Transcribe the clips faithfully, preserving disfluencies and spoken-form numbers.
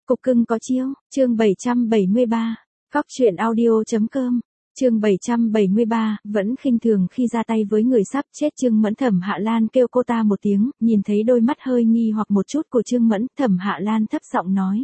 Cục cưng có chiêu, chương bảy trăm bảy mươi ba, Cóc truyện audio.com, chương bảy trăm bảy mươi ba, vẫn khinh thường khi ra tay với người sắp chết. Trương Mẫn. Thẩm Hạ Lan kêu cô ta một tiếng, nhìn thấy đôi mắt hơi nghi hoặc một chút của Trương Mẫn, Thẩm Hạ Lan thấp giọng nói.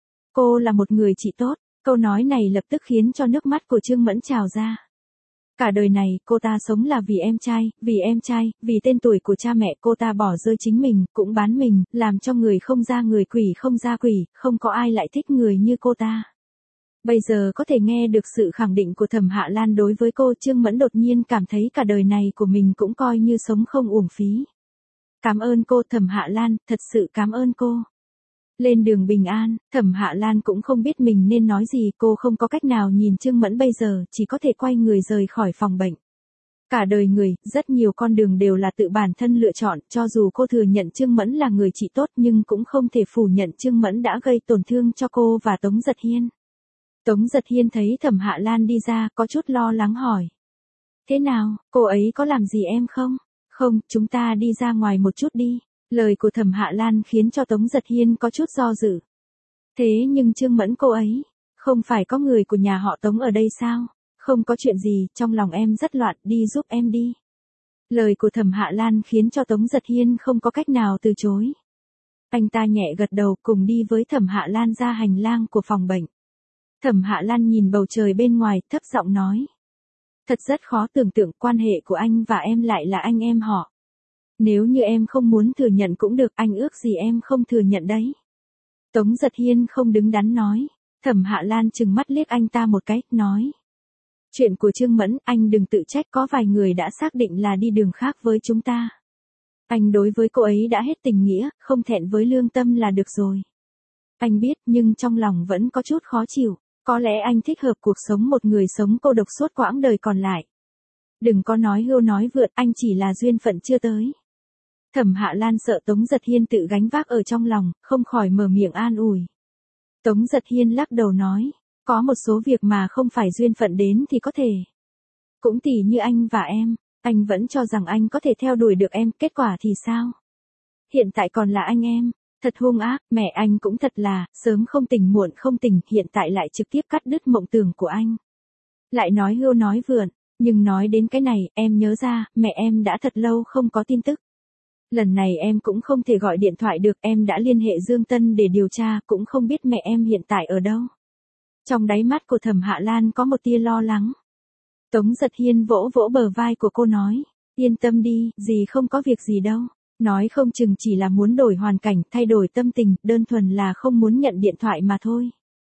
Cô là một người chị tốt, câu nói này lập tức khiến cho nước mắt của Trương Mẫn trào ra. Cả đời này, cô ta sống là vì em trai, vì em trai, vì tên tuổi của cha mẹ, cô ta bỏ rơi chính mình, cũng bán mình, làm cho người không ra người quỷ không ra quỷ, không có ai lại thích người như cô ta. Bây giờ có thể nghe được sự khẳng định của Thẩm Hạ Lan đối với cô, Trương Mẫn đột nhiên cảm thấy cả đời này của mình cũng coi như sống không uổng phí. Cảm ơn cô Thẩm Hạ Lan, thật sự cảm ơn cô. Lên đường bình an, Thẩm Hạ Lan cũng không biết mình nên nói gì, cô không có cách nào nhìn Trương Mẫn bây giờ, chỉ có thể quay người rời khỏi phòng bệnh. Cả đời người, rất nhiều con đường đều là tự bản thân lựa chọn, cho dù cô thừa nhận Trương Mẫn là người chị tốt nhưng cũng không thể phủ nhận Trương Mẫn đã gây tổn thương cho cô và Tống Giật Hiên. Tống Giật Hiên thấy Thẩm Hạ Lan đi ra, có chút lo lắng hỏi. Thế nào, cô ấy có làm gì em không? Không, chúng ta đi ra ngoài một chút đi. Lời của Thẩm Hạ Lan khiến cho Tống Giật Hiên có chút do dự. Thế nhưng Trương Mẫn cô ấy, không phải có người của nhà họ Tống ở đây sao? Không có chuyện gì, trong lòng em rất loạn, đi giúp em đi. Lời của Thẩm Hạ Lan khiến cho Tống Giật Hiên không có cách nào từ chối. Anh ta nhẹ gật đầu cùng đi với Thẩm Hạ Lan ra hành lang của phòng bệnh. Thẩm Hạ Lan nhìn bầu trời bên ngoài, thấp giọng nói. Thật rất khó tưởng tượng quan hệ của anh và em lại là anh em họ. Nếu như em không muốn thừa nhận cũng được, anh ước gì em không thừa nhận đấy. Tống Giật Hiên không đứng đắn nói. Thẩm Hạ Lan trừng mắt liếc anh ta một cái, nói. Chuyện của Trương Mẫn, anh đừng tự trách, có vài người đã xác định là đi đường khác với chúng ta. Anh đối với cô ấy đã hết tình nghĩa, không thẹn với lương tâm là được rồi. Anh biết nhưng trong lòng vẫn có chút khó chịu. Có lẽ anh thích hợp cuộc sống một người sống cô độc suốt quãng đời còn lại. Đừng có nói hưu nói vượt, anh chỉ là duyên phận chưa tới. Thẩm Hạ Lan sợ Tống Giật Hiên tự gánh vác ở trong lòng, không khỏi mở miệng an ủi. Tống Giật Hiên lắc đầu nói, có một số việc mà không phải duyên phận đến thì có thể. Cũng tỉ như anh và em, anh vẫn cho rằng anh có thể theo đuổi được em, kết quả thì sao? Hiện tại còn là anh em, thật hung ác, mẹ anh cũng thật là, sớm không tỉnh muộn không tỉnh, hiện tại lại trực tiếp cắt đứt mộng tưởng của anh. Lại nói hưu nói vượn, nhưng nói đến cái này, em nhớ ra, mẹ em đã thật lâu không có tin tức. Lần này em cũng không thể gọi điện thoại được, em đã liên hệ Dương Tân để điều tra, cũng không biết mẹ em hiện tại ở đâu. Trong đáy mắt của Thẩm Hạ Lan có một tia lo lắng. Tống Giật Hiên vỗ vỗ bờ vai của cô nói, yên tâm đi, gì không có việc gì đâu. Nói không chừng chỉ là muốn đổi hoàn cảnh, thay đổi tâm tình, đơn thuần là không muốn nhận điện thoại mà thôi.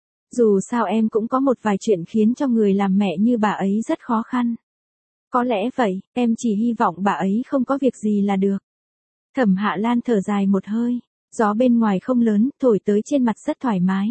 Dù sao em cũng có một vài chuyện khiến cho người làm mẹ như bà ấy rất khó khăn. Có lẽ vậy, em chỉ hy vọng bà ấy không có việc gì là được. Thẩm Hạ Lan thở dài một hơi, gió bên ngoài không lớn, thổi tới trên mặt rất thoải mái.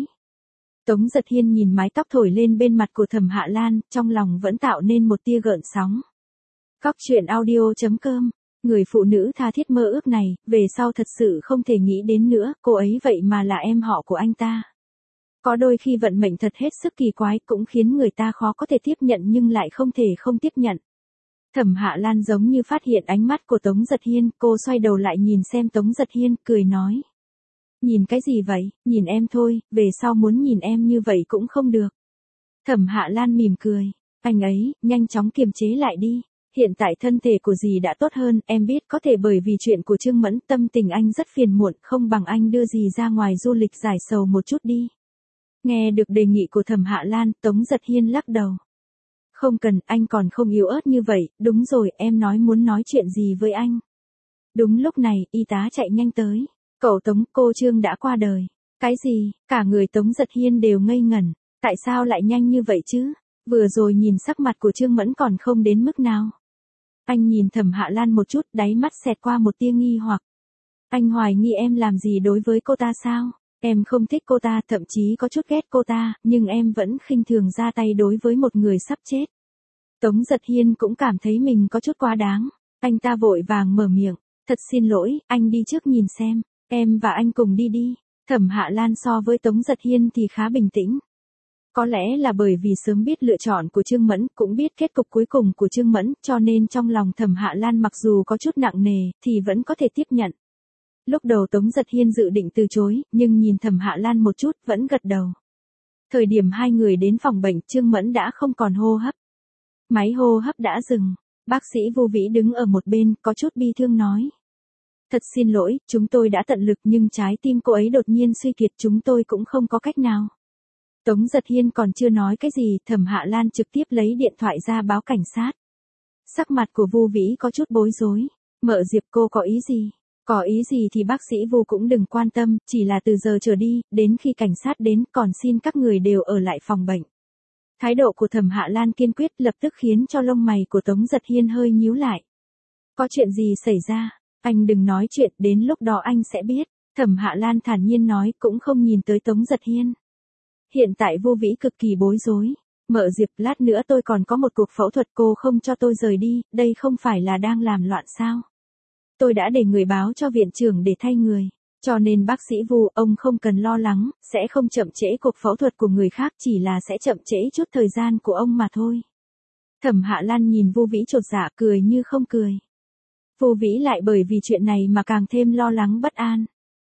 Tống Giật Hiên nhìn mái tóc thổi lên bên mặt của Thẩm Hạ Lan, trong lòng vẫn tạo nên một tia gợn sóng. Cóc truyện audio.com, người phụ nữ tha thiết mơ ước này, về sau thật sự không thể nghĩ đến nữa, cô ấy vậy mà là em họ của anh ta. Có đôi khi vận mệnh thật hết sức kỳ quái, cũng khiến người ta khó có thể tiếp nhận nhưng lại không thể không tiếp nhận. Thẩm Hạ Lan giống như phát hiện ánh mắt của Tống Giật Hiên, cô xoay đầu lại nhìn xem Tống Giật Hiên, cười nói. Nhìn cái gì vậy, nhìn em thôi, về sau muốn nhìn em như vậy cũng không được. Thẩm Hạ Lan mỉm cười, anh ấy, nhanh chóng kiềm chế lại đi. Hiện tại thân thể của dì đã tốt hơn, em biết có thể bởi vì chuyện của Trương Mẫn, tâm tình anh rất phiền muộn, không bằng anh đưa dì ra ngoài du lịch giải sầu một chút đi. Nghe được đề nghị của Thẩm Hạ Lan, Tống Giật Hiên lắc đầu. Không cần, anh còn không yếu ớt như vậy, đúng rồi, em nói muốn nói chuyện gì với anh. Đúng lúc này, y tá chạy nhanh tới. Cậu Tống, cô Trương đã qua đời. Cái gì, cả người Tống Giật Hiên đều ngây ngẩn, tại sao lại nhanh như vậy chứ? Vừa rồi nhìn sắc mặt của Trương Mẫn còn không đến mức nào. Anh nhìn Thẩm Hạ Lan một chút, đáy mắt xẹt qua một tia nghi hoặc. Anh hoài nghi em làm gì đối với cô ta sao? Em không thích cô ta, thậm chí có chút ghét cô ta, nhưng em vẫn khinh thường ra tay đối với một người sắp chết. Tống Giật Hiên cũng cảm thấy mình có chút quá đáng. Anh ta vội vàng mở miệng. Thật xin lỗi, anh đi trước nhìn xem. Em và anh cùng đi đi. Thẩm Hạ Lan so với Tống Giật Hiên thì khá bình tĩnh. Có lẽ là bởi vì sớm biết lựa chọn của Trương Mẫn, cũng biết kết cục cuối cùng của Trương Mẫn, cho nên trong lòng Thẩm Hạ Lan mặc dù có chút nặng nề, thì vẫn có thể tiếp nhận. Lúc đầu Tống Giật Hiên dự định từ chối, nhưng nhìn Thẩm Hạ Lan một chút, vẫn gật đầu. Thời điểm hai người đến phòng bệnh, Trương Mẫn đã không còn hô hấp. Máy hô hấp đã dừng. Bác sĩ Vu Vĩ đứng ở một bên, có chút bi thương nói. Thật xin lỗi, chúng tôi đã tận lực nhưng trái tim cô ấy đột nhiên suy kiệt, chúng tôi cũng không có cách nào. Tống Giật Hiên còn chưa nói cái gì, Thẩm Hạ Lan trực tiếp lấy điện thoại ra báo cảnh sát. Sắc mặt của Vu Vĩ có chút bối rối. Mợ Diệp, cô có ý gì? Có ý gì thì bác sĩ Vu cũng đừng quan tâm, chỉ là từ giờ trở đi, đến khi cảnh sát đến, còn xin các người đều ở lại phòng bệnh. Thái độ của Thẩm Hạ Lan kiên quyết lập tức khiến cho lông mày của Tống Giật Hiên hơi nhíu lại. Có chuyện gì xảy ra? Anh đừng nói chuyện, đến lúc đó anh sẽ biết. Thẩm Hạ Lan thản nhiên nói, cũng không nhìn tới Tống Giật Hiên. Hiện tại Vu Vĩ cực kỳ bối rối. Mợ Diệp, lát nữa tôi còn có một cuộc phẫu thuật, cô không cho tôi rời đi, đây không phải là đang làm loạn sao? Tôi đã để người báo cho viện trưởng để thay người. Cho nên bác sĩ Vu, ông không cần lo lắng, sẽ không chậm trễ cuộc phẫu thuật của người khác, chỉ là sẽ chậm trễ chút thời gian của ông mà thôi. Thẩm Hạ Lan nhìn Vu Vĩ chột dạ, cười như không cười. Vu Vĩ lại bởi vì chuyện này mà càng thêm lo lắng bất an.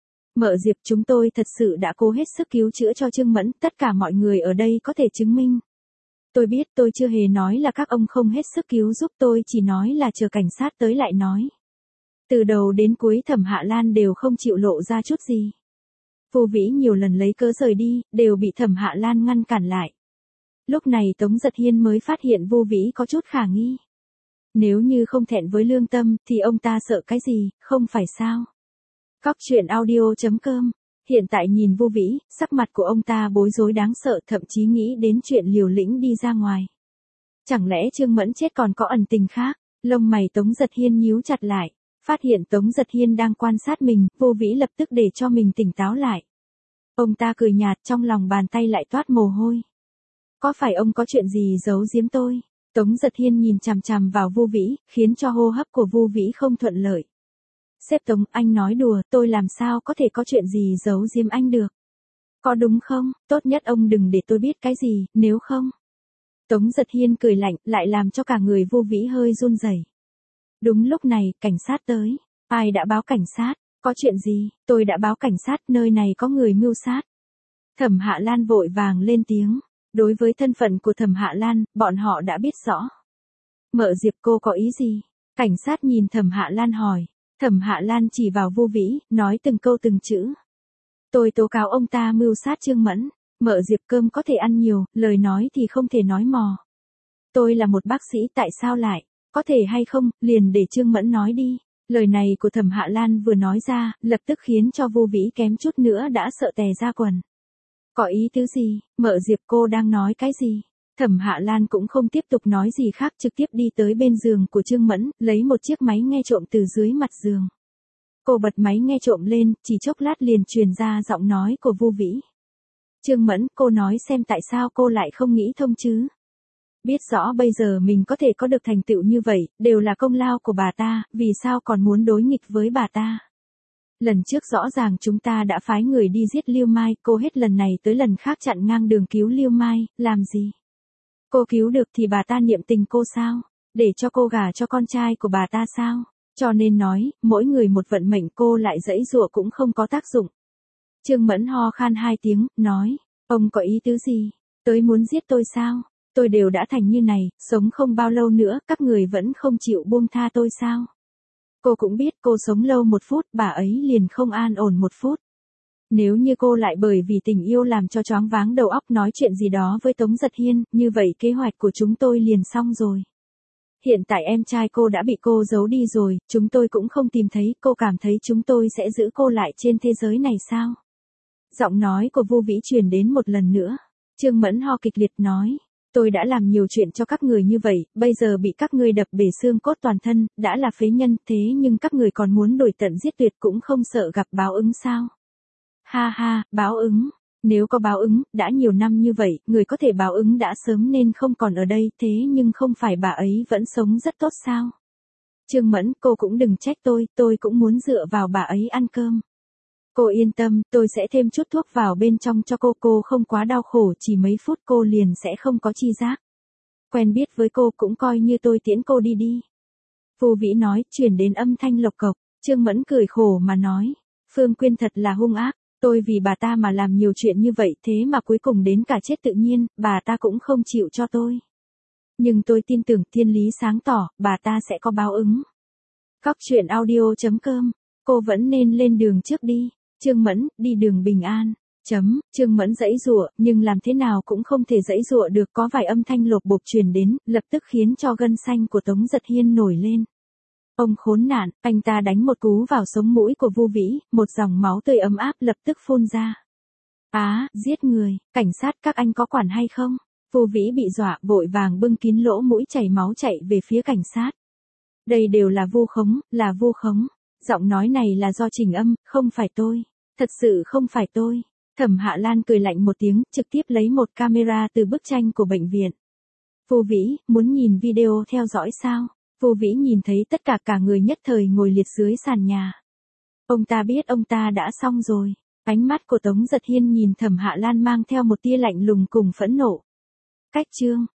Mợ Diệp, chúng tôi thật sự đã cố hết sức cứu chữa cho Trương Mẫn, tất cả mọi người ở đây có thể chứng minh. Tôi biết, tôi chưa hề nói là các ông không hết sức cứu giúp, tôi chỉ nói là chờ cảnh sát tới lại nói. Từ đầu đến cuối Thẩm Hạ Lan đều không chịu lộ ra chút gì. Vu Vĩ nhiều lần lấy cớ rời đi, đều bị Thẩm Hạ Lan ngăn cản lại. Lúc này Tống Giật Hiên mới phát hiện Vu Vĩ có chút khả nghi. Nếu như không thẹn với lương tâm, thì ông ta sợ cái gì, không phải sao? Cóc truyện audio chấm com. Hiện tại nhìn Vu Vĩ, sắc mặt của ông ta bối rối đáng sợ, thậm chí nghĩ đến chuyện liều lĩnh đi ra ngoài. Chẳng lẽ Trương Mẫn chết còn có ẩn tình khác? Lông mày Tống Giật Hiên nhíu chặt lại. Phát hiện Tống Giật Hiên đang quan sát mình, Vu Vĩ lập tức để cho mình tỉnh táo lại. Ông ta cười nhạt, trong lòng bàn tay lại toát mồ hôi. Có phải ông có chuyện gì giấu giếm tôi? Tống Giật Hiên nhìn chằm chằm vào Vu Vĩ, khiến cho hô hấp của Vu Vĩ không thuận lợi. Sếp Tống, anh nói đùa, tôi làm sao có thể có chuyện gì giấu giếm anh được? Có đúng không? Tốt nhất ông đừng để tôi biết cái gì, nếu không. Tống Giật Hiên cười lạnh, lại làm cho cả người Vu Vĩ hơi run rẩy. Đúng lúc này, cảnh sát tới. Ai đã báo cảnh sát? Có chuyện gì? Tôi đã báo cảnh sát, nơi này có người mưu sát. Thẩm Hạ Lan vội vàng lên tiếng. Đối với thân phận của Thẩm Hạ Lan, bọn họ đã biết rõ. Mợ Diệp, cô có ý gì? Cảnh sát nhìn Thẩm Hạ Lan hỏi. Thẩm Hạ Lan chỉ vào Vu Vĩ, nói từng câu từng chữ. Tôi tố cáo ông ta mưu sát Trương Mẫn. Mợ Diệp, cơm có thể ăn nhiều, lời nói thì không thể nói mò. Tôi là một bác sĩ, tại sao lại? Có thể hay không, liền để Trương Mẫn nói đi. Lời này của Thẩm Hạ Lan vừa nói ra, lập tức khiến cho Vu Vĩ kém chút nữa đã sợ tè ra quần. Có ý tứ gì? Mợ Diệp, cô đang nói cái gì? Thẩm Hạ Lan cũng không tiếp tục nói gì khác, trực tiếp đi tới bên giường của Trương Mẫn, lấy một chiếc máy nghe trộm từ dưới mặt giường. Cô bật máy nghe trộm lên, chỉ chốc lát liền truyền ra giọng nói của Vu Vĩ. Trương Mẫn, cô nói xem tại sao cô lại không nghĩ thông chứ? Biết rõ bây giờ mình có thể có được thành tựu như vậy, đều là công lao của bà ta, vì sao còn muốn đối nghịch với bà ta? Lần trước rõ ràng chúng ta đã phái người đi giết Lưu Mai, cô hết lần này tới lần khác chặn ngang đường cứu Lưu Mai, làm gì? Cô cứu được thì bà ta niệm tình cô sao? Để cho cô gả cho con trai của bà ta sao? Cho nên nói, mỗi người một vận mệnh, cô lại dãy dụa cũng không có tác dụng. Trương Mẫn ho khan hai tiếng, nói, ông có ý tứ gì? Tới muốn giết tôi sao? Tôi đều đã thành như này, sống không bao lâu nữa, các người vẫn không chịu buông tha tôi sao? Cô cũng biết cô sống lâu một phút, bà ấy liền không an ổn một phút. Nếu như cô lại bởi vì tình yêu làm cho choáng váng đầu óc nói chuyện gì đó với Tống Giật Hiên, như vậy kế hoạch của chúng tôi liền xong rồi. Hiện tại em trai cô đã bị cô giấu đi rồi, chúng tôi cũng không tìm thấy, cô cảm thấy chúng tôi sẽ giữ cô lại trên thế giới này sao? Giọng nói của Vu Vĩ truyền đến một lần nữa. Trương Mẫn ho kịch liệt nói. Tôi đã làm nhiều chuyện cho các người như vậy, bây giờ bị các ngươi đập bể xương cốt toàn thân, đã là phế nhân, thế nhưng các người còn muốn đổi tận giết tuyệt cũng không sợ gặp báo ứng sao? Ha ha, báo ứng. Nếu có báo ứng, đã nhiều năm như vậy, người có thể báo ứng đã sớm nên không còn ở đây, thế nhưng không phải bà ấy vẫn sống rất tốt sao? Trương Mẫn, cô cũng đừng trách tôi, tôi cũng muốn dựa vào bà ấy ăn cơm. Cô yên tâm, tôi sẽ thêm chút thuốc vào bên trong cho cô, cô không quá đau khổ, chỉ mấy phút cô liền sẽ không có chi giác. Quen biết với cô cũng coi như tôi tiễn cô đi đi. Vu Vĩ nói, truyền đến âm thanh lộc cộc, Trương Mẫn cười khổ mà nói. Phương Quyên thật là hung ác, tôi vì bà ta mà làm nhiều chuyện như vậy thế mà cuối cùng đến cả chết tự nhiên, bà ta cũng không chịu cho tôi. Nhưng tôi tin tưởng thiên lý sáng tỏ, bà ta sẽ có báo ứng. Cóc truyện audio chấm com, cô vẫn nên lên đường trước đi. Trương Mẫn, đi đường bình an. Chấm, Trương Mẫn giãy giụa, nhưng làm thế nào cũng không thể giãy giụa được, có vài âm thanh lột bột truyền đến, lập tức khiến cho gân xanh của Tống Giật Hiên nổi lên. Ông khốn nạn, anh ta đánh một cú vào sống mũi của Vu Vĩ, một dòng máu tươi ấm áp lập tức phun ra. Á, giết người, cảnh sát các anh có quản hay không? Vu Vĩ bị dọa, vội vàng bưng kín lỗ mũi chảy máu chạy về phía cảnh sát. Đây đều là vu khống, là vu khống. Giọng nói này là do Trình Âm, không phải tôi. Thật sự không phải tôi. Thẩm Hạ Lan cười lạnh một tiếng, trực tiếp lấy một camera từ bức tranh của bệnh viện. Vu Vĩ, muốn nhìn video theo dõi sao? Vu Vĩ nhìn thấy tất cả cả người nhất thời ngồi liệt dưới sàn nhà. Ông ta biết ông ta đã xong rồi. Ánh mắt của Tống Giật Hiên nhìn Thẩm Hạ Lan mang theo một tia lạnh lùng cùng phẫn nộ. Cách chương.